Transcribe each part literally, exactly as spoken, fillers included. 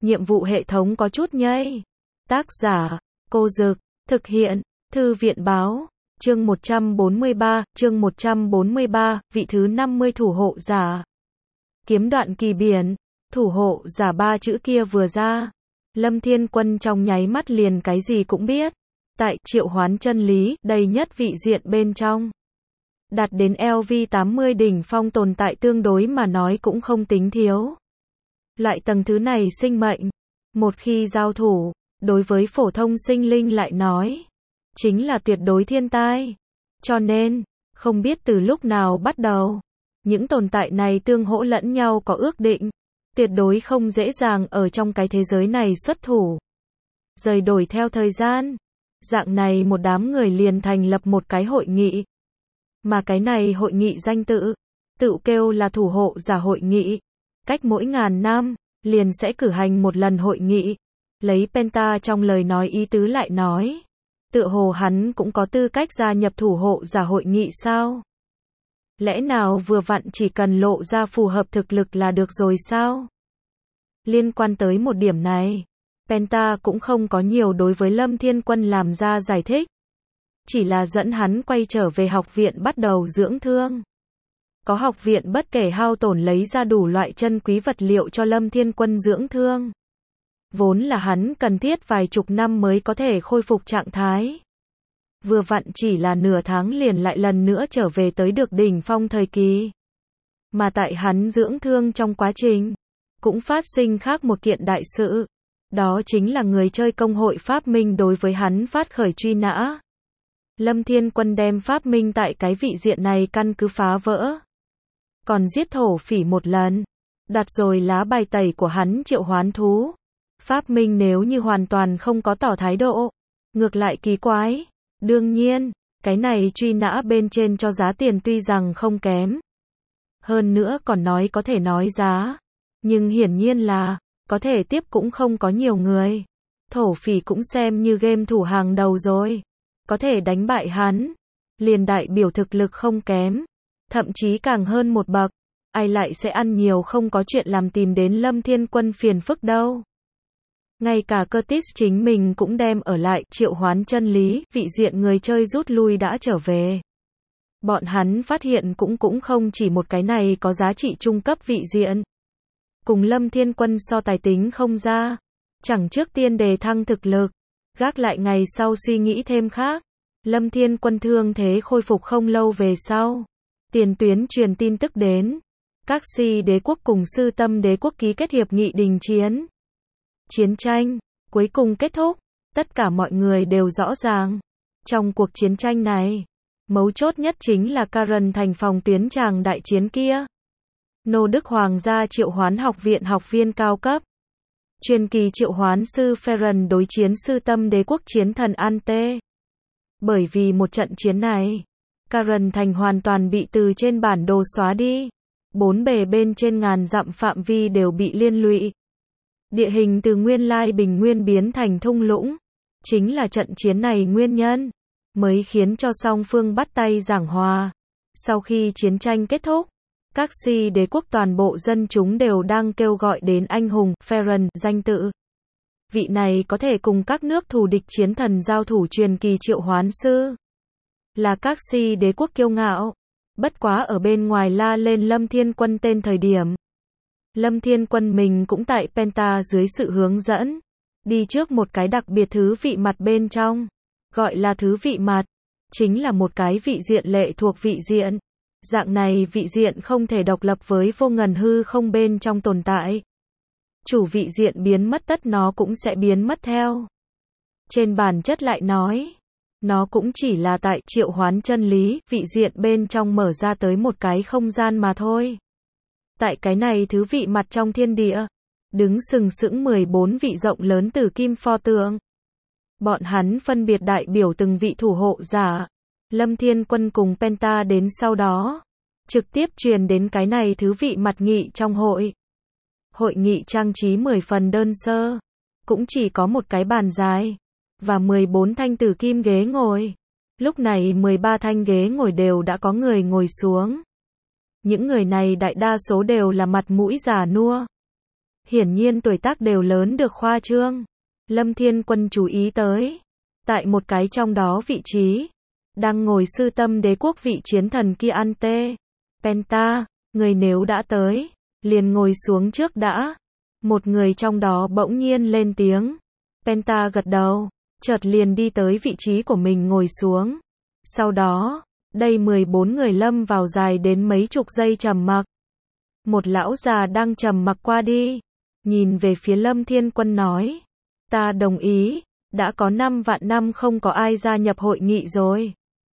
nhiệm vụ hệ thống có chút nhây. Tác giả, Cô Dực, thực hiện, Thư viện Báo, chương một trăm bốn mươi ba, chương một trăm bốn mươi ba, vị thứ năm mươi thủ hộ giả. Kiếm đoạn kỳ biển, thủ hộ giả ba chữ kia vừa ra. Lâm Thiên Quân trong nháy mắt liền cái gì cũng biết. Tại triệu hoán chân lý, đầy nhất vị diện bên trong. Đạt đến L V tám mươi đỉnh phong tồn tại tương đối mà nói cũng không tính thiếu. Loại tầng thứ này sinh mệnh, một khi giao thủ, đối với phổ thông sinh linh lại nói, chính là tuyệt đối thiên tai. Cho nên, không biết từ lúc nào bắt đầu, những tồn tại này tương hỗ lẫn nhau có ước định, tuyệt đối không dễ dàng ở trong cái thế giới này xuất thủ. Rời đổi theo thời gian, dạng này một đám người liền thành lập một cái hội nghị. Mà cái này hội nghị danh tự, tự kêu là thủ hộ giả hội nghị. Cách mỗi ngàn năm, liền sẽ cử hành một lần hội nghị. Lấy Penta trong lời nói ý tứ lại nói, tựa hồ hắn cũng có tư cách gia nhập thủ hộ giả hội nghị sao? Lẽ nào vừa vặn chỉ cần lộ ra phù hợp thực lực là được rồi sao? Liên quan tới một điểm này, Penta cũng không có nhiều đối với Lâm Thiên Quân làm ra giải thích. Chỉ là dẫn hắn quay trở về học viện bắt đầu dưỡng thương. Có học viện bất kể hao tổn lấy ra đủ loại chân quý vật liệu cho Lâm Thiên Quân dưỡng thương. Vốn là hắn cần thiết vài chục năm mới có thể khôi phục trạng thái. Vừa vặn chỉ là nửa tháng liền lại lần nữa trở về tới được đỉnh phong thời kỳ. Mà tại hắn dưỡng thương trong quá trình, cũng phát sinh khác một kiện đại sự. Đó chính là người chơi công hội Pháp Minh đối với hắn phát khởi truy nã. Lâm Thiên Quân đem Pháp Minh tại cái vị diện này căn cứ phá vỡ. Còn giết thổ phỉ một lần. Đặt rồi lá bài tẩy của hắn triệu hoán thú. Pháp Minh nếu như hoàn toàn không có tỏ thái độ. Ngược lại kỳ quái. Đương nhiên, cái này truy nã bên trên cho giá tiền tuy rằng không kém. Hơn nữa còn nói có thể nói giá. Nhưng hiển nhiên là, có thể tiếp cũng không có nhiều người. Thổ phỉ cũng xem như game thủ hàng đầu rồi. Có thể đánh bại hắn. Liền đại biểu thực lực không kém. Thậm chí càng hơn một bậc. Ai lại sẽ ăn nhiều không có chuyện làm tìm đến Lâm Thiên Quân phiền phức đâu. Ngay cả Curtis chính mình cũng đem ở lại triệu hoán chân lý, vị diện người chơi rút lui đã trở về. Bọn hắn phát hiện cũng cũng không chỉ một cái này có giá trị trung cấp vị diện. Cùng Lâm Thiên Quân so tài tính không ra. Chẳng trước tiên đề thăng thực lực. Gác lại ngày sau suy nghĩ thêm khác. Lâm Thiên Quân thương thế khôi phục không lâu về sau. Tiền tuyến truyền tin tức đến. Các si đế quốc cùng sư tâm đế quốc ký kết hiệp nghị đình chiến. Chiến tranh, cuối cùng kết thúc. Tất cả mọi người đều rõ ràng. Trong cuộc chiến tranh này, mấu chốt nhất chính là Karen thành phòng tuyến tràng đại chiến kia. Nô Đức Hoàng gia triệu hoán học viện học viên cao cấp. Truyền kỳ triệu hoán sư Ferren đối chiến sư tâm đế quốc chiến thần Ante. Bởi vì một trận chiến này, Karen thành hoàn toàn bị từ trên bản đồ xóa đi. Bốn bề bên trên ngàn dặm phạm vi đều bị liên lụy. Địa hình từ nguyên lai bình nguyên biến thành thung lũng. Chính là trận chiến này nguyên nhân, mới khiến cho song phương bắt tay giảng hòa. Sau khi chiến tranh kết thúc, các si đế quốc toàn bộ dân chúng đều đang kêu gọi đến anh hùng Ferren danh tự. Vị này có thể cùng các nước thù địch chiến thần giao thủ truyền kỳ triệu hoán sư. Là các si đế quốc kiêu ngạo. Bất quá ở bên ngoài la lên Lâm Thiên Quân tên thời điểm. Lâm Thiên Quân mình cũng tại Penta dưới sự hướng dẫn. Đi trước một cái đặc biệt thứ vị mặt bên trong. Gọi là thứ vị mặt. Chính là một cái vị diện lệ thuộc vị diện. Dạng này vị diện không thể độc lập với vô ngần hư không bên trong tồn tại. Chủ vị diện biến mất tất nó cũng sẽ biến mất theo. Trên bản chất lại nói, nó cũng chỉ là tại triệu hoán chân lý, vị diện bên trong mở ra tới một cái không gian mà thôi. Tại cái này thứ vị mặt trong thiên địa, đứng sừng sững mười bốn vị rộng lớn tử kim pho tượng. Bọn hắn phân biệt đại biểu từng vị thủ hộ giả. Lâm Thiên Quân cùng Penta đến sau đó, trực tiếp truyền đến cái này thứ vị mặt nghị trong hội. Hội nghị trang trí mười phần đơn sơ, cũng chỉ có một cái bàn dài, và mười bốn thanh tử kim ghế ngồi. Lúc này mười ba thanh ghế ngồi đều đã có người ngồi xuống. Những người này đại đa số đều là mặt mũi già nua. hiển nhiên tuổi tác đều lớn được khoa trương. Lâm Thiên Quân chú ý tới, tại một cái trong đó vị trí, đang ngồi sư tâm đế quốc vị chiến thần kia Ante, Penta, người nếu đã tới, liền ngồi xuống trước đã. Một người trong đó bỗng nhiên lên tiếng. Penta gật đầu, chợt liền đi tới vị trí của mình ngồi xuống. Sau đó, đây mười bốn người lâm vào dài đến mấy chục giây trầm mặc. Một lão già đang trầm mặc qua đi, nhìn về phía Lâm Thiên Quân nói, ta đồng ý, đã có năm vạn năm không có ai gia nhập hội nghị rồi.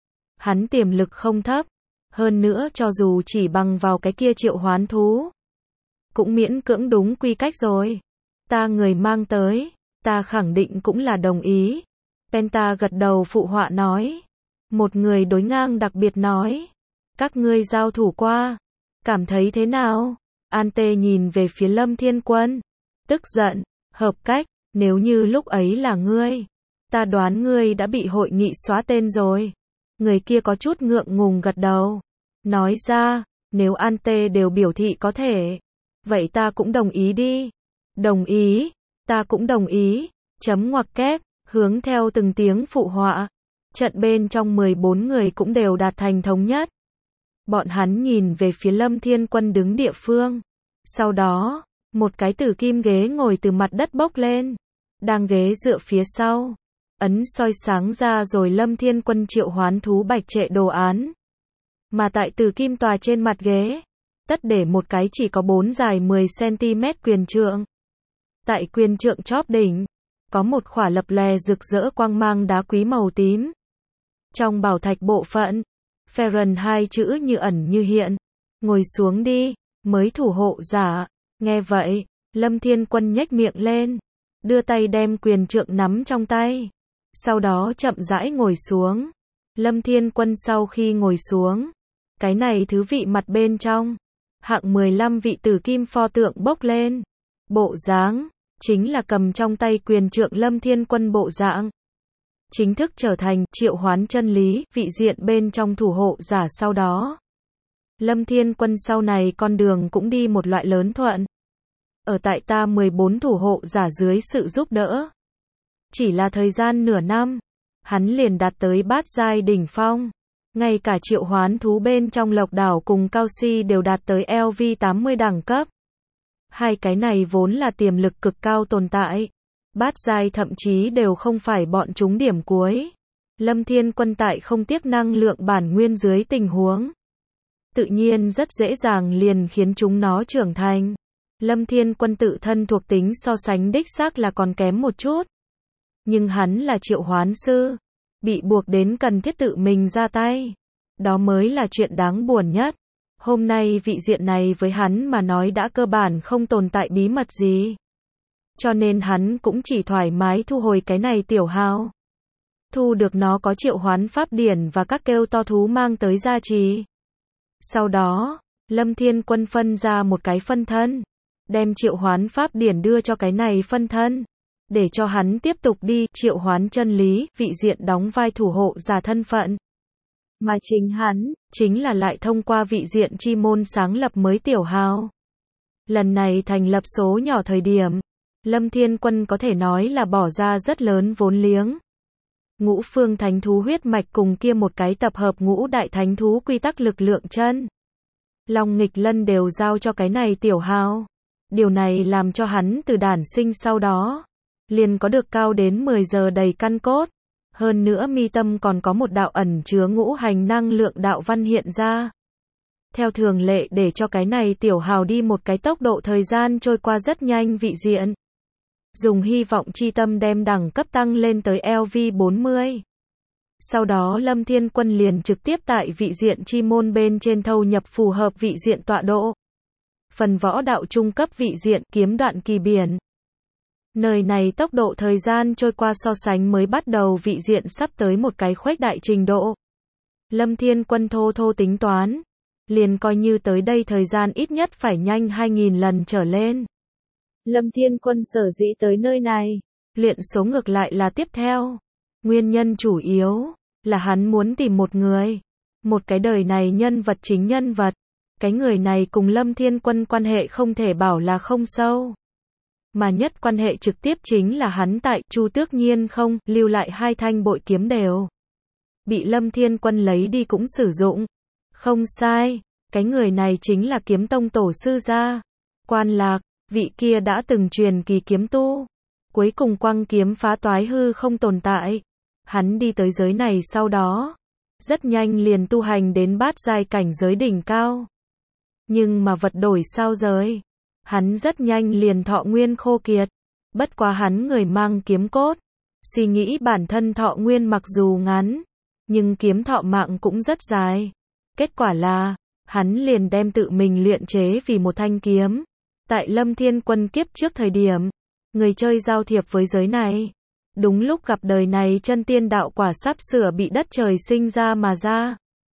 Hắn tiềm lực không thấp, hơn nữa cho dù chỉ bằng vào cái kia triệu hoán thú, cũng miễn cưỡng đúng quy cách rồi. Ta người mang tới, ta khẳng định cũng là đồng ý. Penta gật đầu phụ họa nói. Một người đối ngang đặc biệt nói, các ngươi giao thủ qua, cảm thấy thế nào? Ante nhìn về phía Lâm Thiên Quân, tức giận, hợp cách, nếu như lúc ấy là ngươi, ta đoán ngươi đã bị hội nghị xóa tên rồi. Người kia có chút ngượng ngùng gật đầu, nói ra, nếu Ante đều biểu thị có thể, vậy ta cũng đồng ý đi. Đồng ý, ta cũng đồng ý, chấm ngoặc kép, hướng theo từng tiếng phụ họa. Trận bên trong mười bốn người cũng đều đạt thành thống nhất. Bọn hắn nhìn về phía Lâm Thiên Quân đứng địa phương. Sau đó, một cái tử kim ghế ngồi từ mặt đất bốc lên. Đang ghế dựa phía sau. Ấn soi sáng ra rồi Lâm Thiên Quân triệu hoán thú bạch trệ đồ án. Mà tại tử kim tòa trên mặt ghế, tất để một cái chỉ có bốn dài mười xăng-ti-mét quyền trượng. Tại quyền trượng chóp đỉnh, có một khỏa lập lòe rực rỡ quang mang đá quý màu tím. Trong bảo thạch bộ phận, Pheren hai chữ như ẩn như hiện. Ngồi xuống đi, mới thủ hộ giả. Nghe vậy, Lâm Thiên Quân nhếch miệng lên, đưa tay đem quyền trượng nắm trong tay. Sau đó chậm rãi ngồi xuống. Lâm Thiên Quân sau khi ngồi xuống, cái này thứ vị mặt bên trong, hạng mười lăm vị tử kim pho tượng bốc lên. Bộ dáng, chính là cầm trong tay quyền trượng Lâm Thiên Quân bộ dạng. Chính thức trở thành triệu hoán chân lý, vị diện bên trong thủ hộ giả sau đó. Lâm Thiên Quân sau này con đường cũng đi một loại lớn thuận. Ở tại ta mười bốn thủ hộ giả dưới sự giúp đỡ. Chỉ là thời gian nửa năm, hắn liền đạt tới bát giai đỉnh phong. Ngay cả triệu hoán thú bên trong lộc đảo cùng cao si đều đạt tới L V tám mươi đẳng cấp. Hai cái này vốn là tiềm lực cực cao tồn tại. Bát giai thậm chí đều không phải bọn chúng điểm cuối. Lâm Thiên Quân tại không tiếc năng lượng bản nguyên dưới tình huống, tự nhiên rất dễ dàng liền khiến chúng nó trưởng thành. Lâm Thiên Quân tự thân thuộc tính so sánh đích xác là còn kém một chút. Nhưng hắn là triệu hoán sư, bị buộc đến cần thiết tự mình ra tay. Đó mới là chuyện đáng buồn nhất. Hôm nay vị diện này với hắn mà nói đã cơ bản không tồn tại bí mật gì. Cho nên hắn cũng chỉ thoải mái thu hồi cái này tiểu hào. Thu được nó có triệu hoán pháp điển và các kêu to thú mang tới gia trì. Sau đó, Lâm Thiên Quân phân ra một cái phân thân, đem triệu hoán pháp điển đưa cho cái này phân thân, để cho hắn tiếp tục đi triệu hoán chân lý, vị diện đóng vai thủ hộ giả thân phận. Mà chính hắn, chính là lại thông qua vị diện chi môn sáng lập mới tiểu hào. Lần này thành lập số nhỏ thời điểm, Lâm Thiên Quân có thể nói là bỏ ra rất lớn vốn liếng. Ngũ phương thánh thú huyết mạch cùng kia một cái tập hợp ngũ đại thánh thú quy tắc lực lượng chân. Long nghịch lân đều giao cho cái này tiểu hào. Điều này làm cho hắn từ đản sinh sau đó, liền có được cao đến mười giờ đầy căn cốt. Hơn nữa mi tâm còn có một đạo ẩn chứa ngũ hành năng lượng đạo văn hiện ra. Theo thường lệ để cho cái này tiểu hào đi một cái tốc độ thời gian trôi qua rất nhanh vị diện. Dùng hy vọng chi tâm đem đẳng cấp tăng lên tới L V bốn mươi. Sau đó Lâm Thiên Quân liền trực tiếp tại vị diện chi môn bên trên thâu nhập phù hợp vị diện tọa độ. Phần võ đạo trung cấp vị diện kiếm đoạn kỳ biển. Nơi này tốc độ thời gian trôi qua so sánh mới bắt đầu vị diện sắp tới một cái khuếch đại trình độ. Lâm Thiên Quân thô thô tính toán, liền coi như tới đây thời gian ít nhất phải nhanh hai nghìn lần trở lên. Lâm Thiên Quân sở dĩ tới nơi này, luyện số ngược lại là tiếp theo. Nguyên nhân chủ yếu là hắn muốn tìm một người, một cái đời này nhân vật chính nhân vật. Cái người này cùng Lâm Thiên Quân quan hệ không thể bảo là không sâu. mà nhất quan hệ trực tiếp chính là hắn tại Chu Tước Nhiên không lưu lại hai thanh bội kiếm đều bị Lâm Thiên Quân lấy đi cũng sử dụng. Không sai, cái người này chính là Kiếm Tông tổ sư gia, Quan Lạc, vị kia đã từng truyền kỳ kiếm tu, cuối cùng quăng kiếm phá toái hư không tồn tại. Hắn đi tới giới này sau đó, rất nhanh liền tu hành đến bát giai cảnh giới đỉnh cao. Nhưng mà vật đổi sao rời, hắn rất nhanh liền thọ nguyên khô kiệt. Bất quá hắn người mang kiếm cốt, suy nghĩ bản thân thọ nguyên mặc dù ngắn, nhưng kiếm thọ mạng cũng rất dài. Kết quả là, hắn liền đem tự mình luyện chế vì một thanh kiếm. Tại Lâm Thiên Quân kiếp trước thời điểm, người chơi giao thiệp với giới này. Đúng lúc gặp đời này chân tiên đạo quả sắp sửa bị đất trời sinh ra mà ra.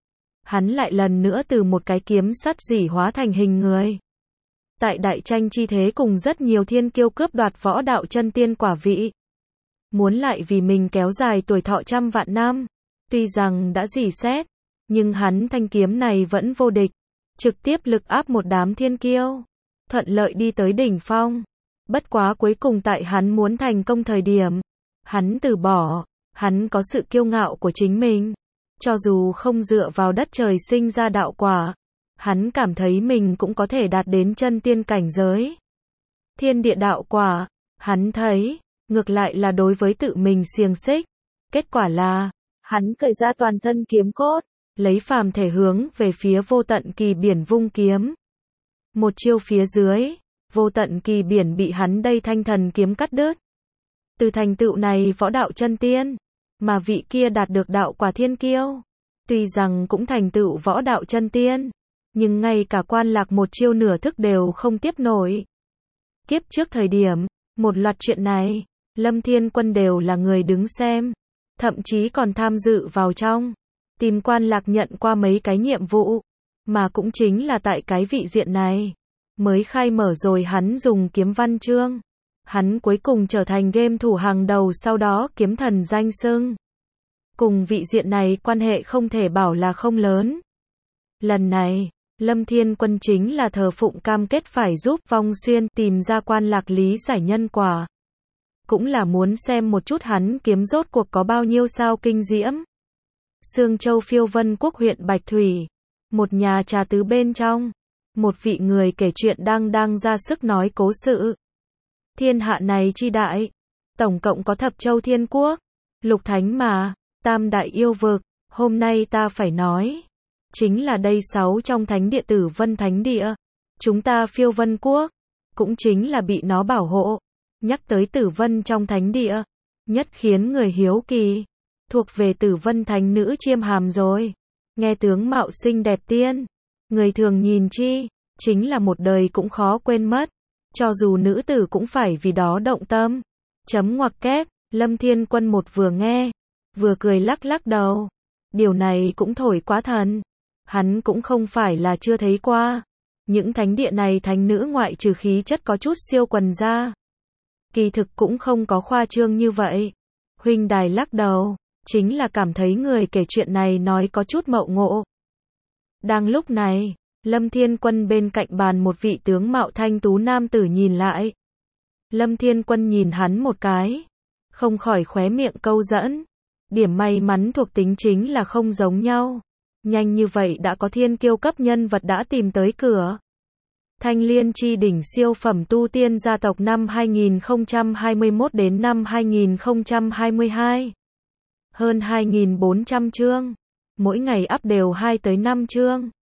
Hắn lại lần nữa từ một cái kiếm sắt dỉ hóa thành hình người. Tại đại tranh chi thế cùng rất nhiều thiên kiêu cướp đoạt võ đạo chân tiên quả vị. Muốn lại vì mình kéo dài tuổi thọ trăm vạn năm. Tuy rằng đã dỉ xét, nhưng hắn thanh kiếm này vẫn vô địch. Trực tiếp lực áp một đám thiên kiêu. Thuận lợi đi tới đỉnh phong. Bất quá cuối cùng tại hắn muốn thành công thời điểm, hắn từ bỏ, hắn có sự kiêu ngạo của chính mình. Cho dù không dựa vào đất trời sinh ra đạo quả, hắn cảm thấy mình cũng có thể đạt đến chân tiên cảnh giới. Thiên địa đạo quả, hắn thấy, ngược lại là đối với tự mình xiềng xích. Kết quả là, hắn cởi ra toàn thân kiếm cốt, lấy phàm thể hướng về phía vô tận kỳ biển vung kiếm. Một chiêu phía dưới, vô tận kỳ biển bị hắn đây thanh thần kiếm cắt đứt. Từ thành tựu này võ đạo chân tiên, mà vị kia đạt được đạo quả thiên kiêu, tuy rằng cũng thành tựu võ đạo chân tiên, nhưng ngay cả Quan Lạc một chiêu nửa thức đều không tiếp nổi. Kiếp trước thời điểm, một loạt chuyện này, Lâm Thiên Quân đều là người đứng xem, thậm chí còn tham dự vào trong, tìm Quan Lạc nhận qua mấy cái nhiệm vụ, mà cũng chính là tại cái vị diện này, mới khai mở rồi hắn dùng kiếm văn chương. Hắn cuối cùng trở thành game thủ hàng đầu, sau đó kiếm thần danh xưng. Cùng vị diện này quan hệ không thể bảo là không lớn. Lần này, Lâm Thiên Quân chính là thờ phụng cam kết phải giúp Vong Xuyên tìm ra Quan Lạc lý giải nhân quả. Cũng là muốn xem một chút hắn kiếm rốt cuộc có bao nhiêu sao kinh diễm. Sương Châu Phiêu Vân Quốc huyện Bạch Thủy, một nhà trà tứ bên trong, một vị người kể chuyện đang đang ra sức nói cố sự. Thiên hạ này chi đại, tổng cộng có thập châu thiên quốc, lục thánh mà, tam đại yêu vực, hôm nay ta phải nói, chính là đây sáu trong thánh địa Tử Vân Thánh Địa. Chúng ta Phiêu Vân Quốc, cũng chính là bị nó bảo hộ. Nhắc tới Tử Vân trong thánh địa, nhất khiến người hiếu kỳ, thuộc về Tử Vân Thánh Nữ Chiêm Hàm rồi. Nghe tướng mạo xinh đẹp tiên, người thường nhìn chi, chính là một đời cũng khó quên mất. Cho dù nữ tử cũng phải vì đó động tâm. Chấm ngoặc kép, Lâm Thiên Quân một vừa nghe, vừa cười lắc lắc đầu. Điều này cũng thổi quá thần. Hắn cũng không phải là chưa thấy qua. Những thánh địa này thánh nữ ngoại trừ khí chất có chút siêu quần ra, kỳ thực cũng không có khoa trương như vậy. Huynh đài lắc đầu, chính là cảm thấy người kể chuyện này nói có chút mậu ngộ. Đang lúc này, Lâm Thiên Quân bên cạnh bàn một vị tướng mạo thanh tú nam tử nhìn lại. Lâm Thiên Quân nhìn hắn một cái, không khỏi khóe miệng câu dẫn. Điểm may mắn thuộc tính chính là không giống nhau. Nhanh như vậy đã có thiên kiêu cấp nhân vật đã tìm tới cửa. Thanh Liên chi đỉnh siêu phẩm tu tiên gia tộc năm hai nghìn không trăm hai mươi mốt đến năm hai nghìn không trăm hai mươi hai. Hơn hai nghìn bốn trăm chương. Mỗi ngày up đều hai tới năm chương.